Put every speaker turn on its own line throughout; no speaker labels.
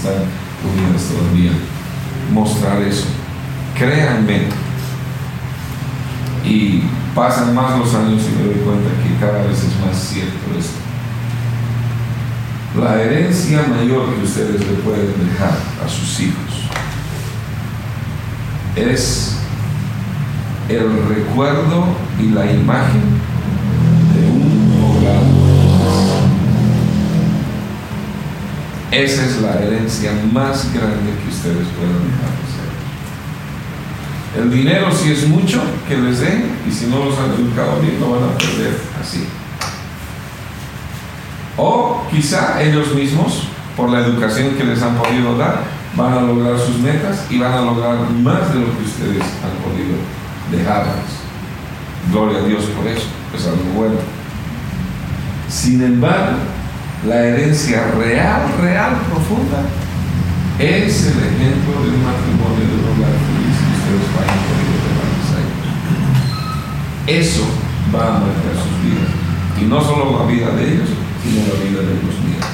están unidas todavía, mostrar eso. Créanme, y pasan más los años y me doy cuenta que cada vez es más cierto esto. La herencia mayor que ustedes le pueden dejar a sus hijos es el recuerdo y la imagen de un hogar. Esa es la herencia más grande que ustedes pueden dejar. El dinero, si es mucho, que les den, y si no los han educado bien, lo van a perder así. O quizá ellos mismos, por la educación que les han podido dar, van a lograr sus metas y van a lograr más de lo que ustedes han podido dejarles. Gloria a Dios por eso, es algo bueno. Sin embargo, la herencia real, profunda, es el ejemplo de un matrimonio, de un hogar feliz que ustedes vayan a poder dejarles a ellos. Eso va a marcar sus vidas, y no solo la vida de ellos, sino la vida de los nietos.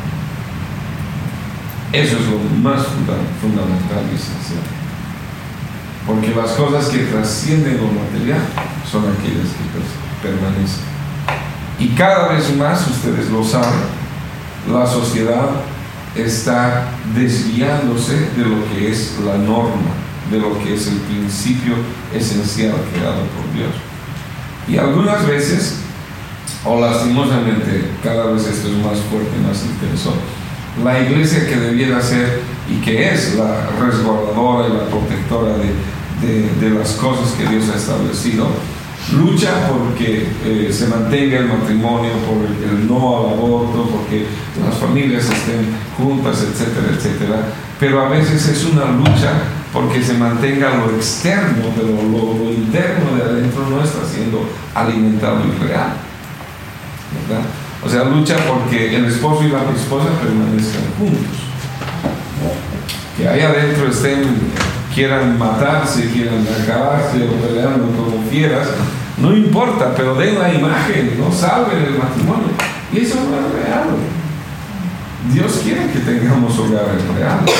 Eso es lo más fundamental y esencial, porque las cosas que trascienden lo material son aquellas que permanecen. Y cada vez más, ustedes lo saben, la sociedad está desviándose de lo que es la norma, de lo que es el principio esencial creado por Dios. Y algunas veces, o lastimosamente, cada vez esto es más fuerte, más intenso, la iglesia, que debiera ser y que es la resguardadora y la protectora de las cosas que Dios ha establecido, lucha porque se mantenga el matrimonio, por el no al aborto, porque las familias estén juntas, etcétera, etcétera. Pero a veces es una lucha porque se mantenga lo externo, pero lo interno de adentro no está siendo alimentado y real, ¿verdad? O sea, lucha porque el esposo y la esposa permanezcan juntos, que ahí adentro quieran matarse, quieran acabarse o peleando como fieras, no importa, pero den la imagen, no salven el matrimonio. Y eso no es real. Dios quiere que tengamos hogares reales.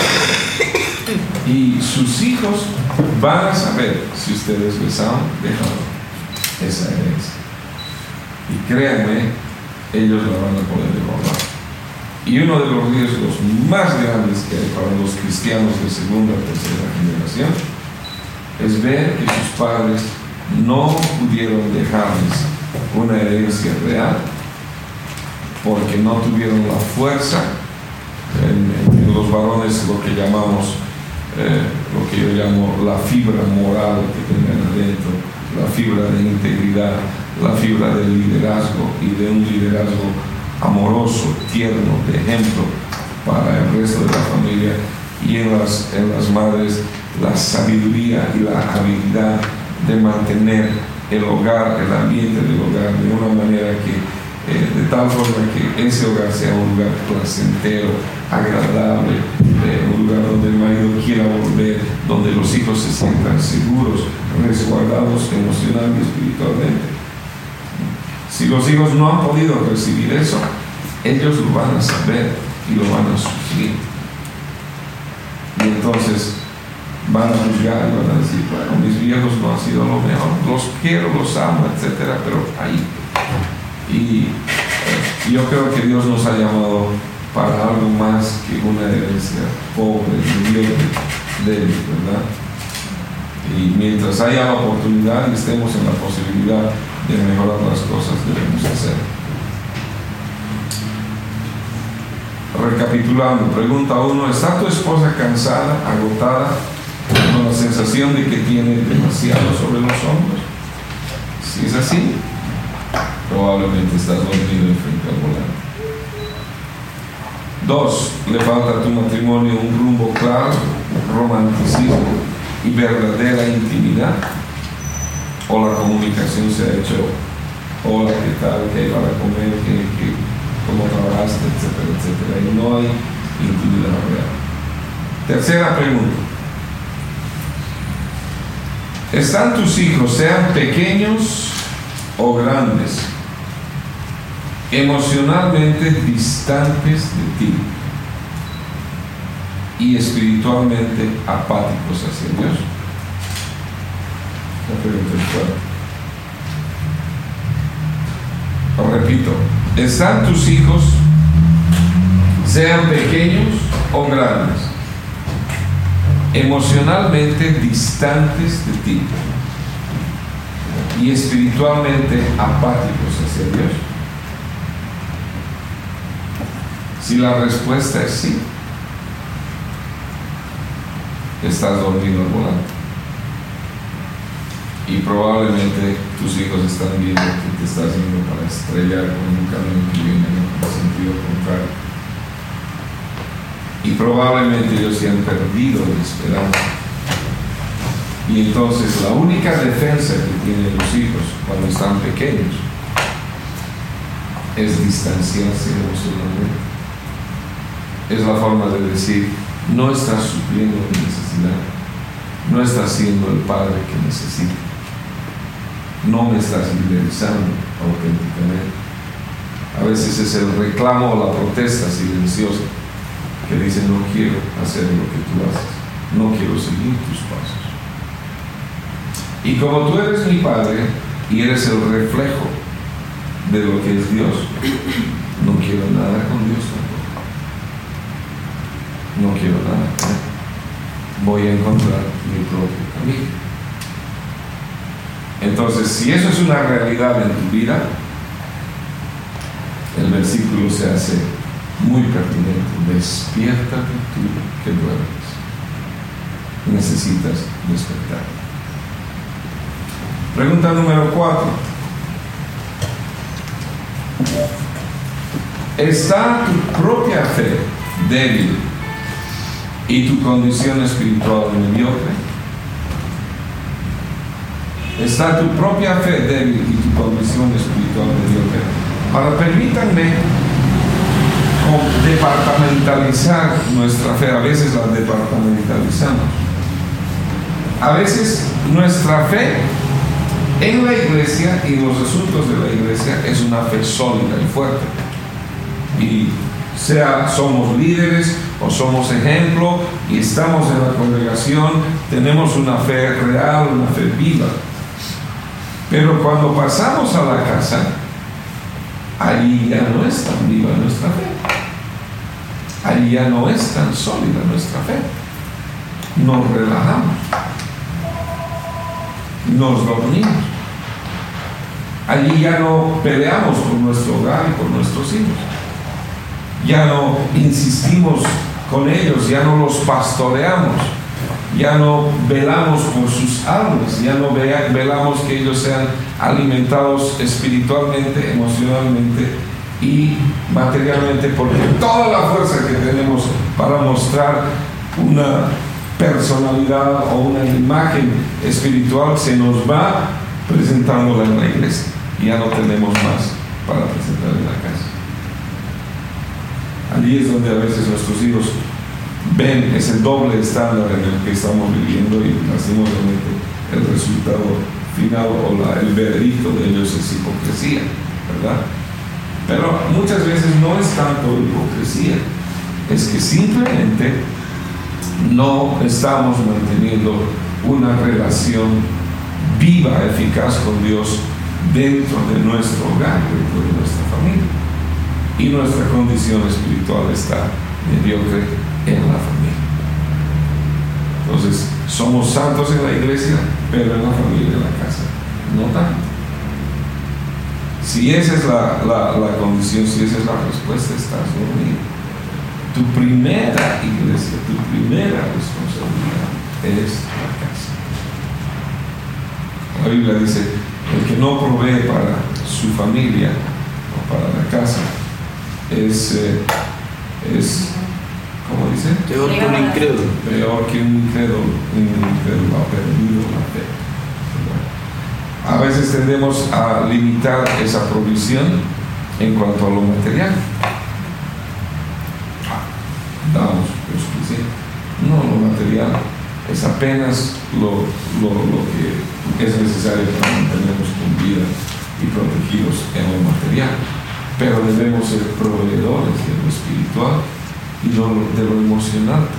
Y sus hijos van a saber si ustedes les han dejado esa herencia. Y créanme, ellos la van a poder devolver. Y uno de los riesgos más grandes que hay para los cristianos de segunda o tercera generación es ver que sus padres no pudieron dejarles una herencia real porque no tuvieron la fuerza en los varones, lo que llamamos, lo que yo llamo la fibra moral que tengan adentro, la fibra de integridad, la fibra del liderazgo, y de un liderazgo amoroso, tierno, de ejemplo para el resto de la familia, y en las madres la sabiduría y la habilidad de mantener el hogar, el ambiente del hogar de una manera que de tal forma que ese hogar sea un lugar placentero, agradable, un lugar donde el marido quiera volver, donde los hijos se sientan seguros, resguardados emocional y espiritualmente. Si los hijos no han podido recibir eso, ellos lo van a saber y lo van a sufrir. Y entonces van a juzgar y van a decir, bueno, mis viejos no han sido lo mejor, los quiero, los amo, etcétera, pero ahí. Y yo creo que Dios nos ha llamado para algo más que una herencia pobre, mediocre, débil, ¿verdad? Y mientras haya la oportunidad y estemos en la posibilidad de mejorar las cosas, debemos hacer. Recapitulando, pregunta 1: ¿está tu esposa cansada, agotada, con la sensación de que tiene demasiado sobre los hombros? Si es así, probablemente estás dormido frente al volante. 2: ¿le falta a tu matrimonio un rumbo claro, romanticismo y verdadera intimidad? ¿O la comunicación se ha hecho hola, qué tal, qué hay para comer, cómo trabajaste, etcétera, etcétera, y no hay intimidad real? Tercera pregunta: ¿están tus hijos, sean pequeños o grandes, emocionalmente distantes de ti? y espiritualmente apáticos hacia Dios. La pregunta es cuál. Repito, ¿están tus hijos, sean pequeños o grandes, emocionalmente distantes de ti y espiritualmente apáticos hacia Dios? Si la respuesta es sí, estás dormido al volante y probablemente tus hijos están viendo que te estás yendo para estrellar con un camión que viene en el sentido contrario, y probablemente ellos se han perdido la esperanza, y entonces la única defensa que tienen los hijos cuando están pequeños es distanciarse emocionalmente. Es la forma de decir: no estás supliendo mi necesidad, no estás siendo el padre que necesito, no me estás liderizando auténticamente. A veces es el reclamo o la protesta silenciosa que dice: no quiero hacer lo que tú haces, no quiero seguir tus pasos. Y como tú eres mi padre y eres el reflejo de lo que es Dios, no quiero nada con Dios tampoco. No quiero nada con Él. Voy a encontrar mi propio camino. Entonces, si eso es una realidad en tu vida, el versículo se hace muy pertinente. Despiértate tú que duermes. Necesitas despertar. Pregunta número 4. ¿Está tu propia fe débil y tu condición espiritual mediocre? ¿Está tu propia fe débil y tu condición espiritual mediocre? Ahora permítanme departamentalizar nuestra fe. A veces la departamentalizamos. A veces nuestra fe en la iglesia y en los asuntos de la iglesia es una fe sólida y fuerte. Y sea somos líderes o somos ejemplo y estamos en la congregación, tenemos una fe real, una fe viva. Pero cuando pasamos a la casa, allí ya no es tan viva nuestra fe. Allí ya no es tan sólida nuestra fe. Nos relajamos. Nos dormimos. Allí ya no peleamos por nuestro hogar y por nuestros hijos. Ya no insistimos con ellos, ya no los pastoreamos, ya no velamos por sus almas, ya no velamos que ellos sean alimentados espiritualmente, emocionalmente y materialmente, porque toda la fuerza que tenemos para mostrar una personalidad o una imagen espiritual se nos va presentándola en la iglesia y ya no tenemos más para presentar en la casa. Allí es donde a veces nuestros hijos ven ese doble estándar en el que estamos viviendo y lastimosamente el resultado final o el veredicto de ellos es hipocresía, ¿verdad? Pero muchas veces no es tanto hipocresía, es que simplemente no estamos manteniendo una relación viva, eficaz con Dios dentro de nuestro hogar, dentro de nuestra familia. Y nuestra condición espiritual está mediocre en la familia. Entonces, somos santos en la iglesia, pero en la familia, en la casa, no tanto. Si esa es la condición, si esa es la respuesta, estás dormido. Tu primera iglesia, tu primera responsabilidad es la casa. La Biblia dice: el que no provee para su familia o para la casa es ¿cómo dice?
Peor que un incrédulo.
Peor que un incrédulo ha perdido la fe. A veces tendemos a limitar esa provisión en cuanto a lo material. Damos lo suficiente. No, lo material es apenas lo que es necesario para mantenernos con vida y protegidos en lo material. Pero debemos ser proveedores de lo espiritual y de lo emocional